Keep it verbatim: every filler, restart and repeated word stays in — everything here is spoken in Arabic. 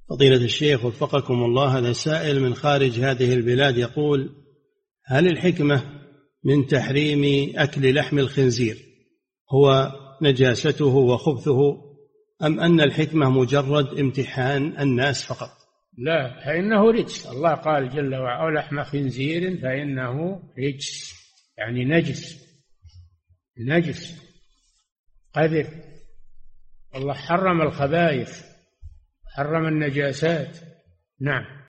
فضيلة الشيخ وفقكم الله، هذا سائل من خارج هذه البلاد يقول: هل الحكمة من تحريم أكل لحم الخنزير هو نجاسته وخبثه، أم أن الحكمة مجرد امتحان الناس فقط؟ لا، فإنه رجس. الله قال جل وعلا: أو لحم خنزير فإنه رجس، يعني نجس، نجس قذر. الله حرم الخبائث، حرم النجاسات. نعم.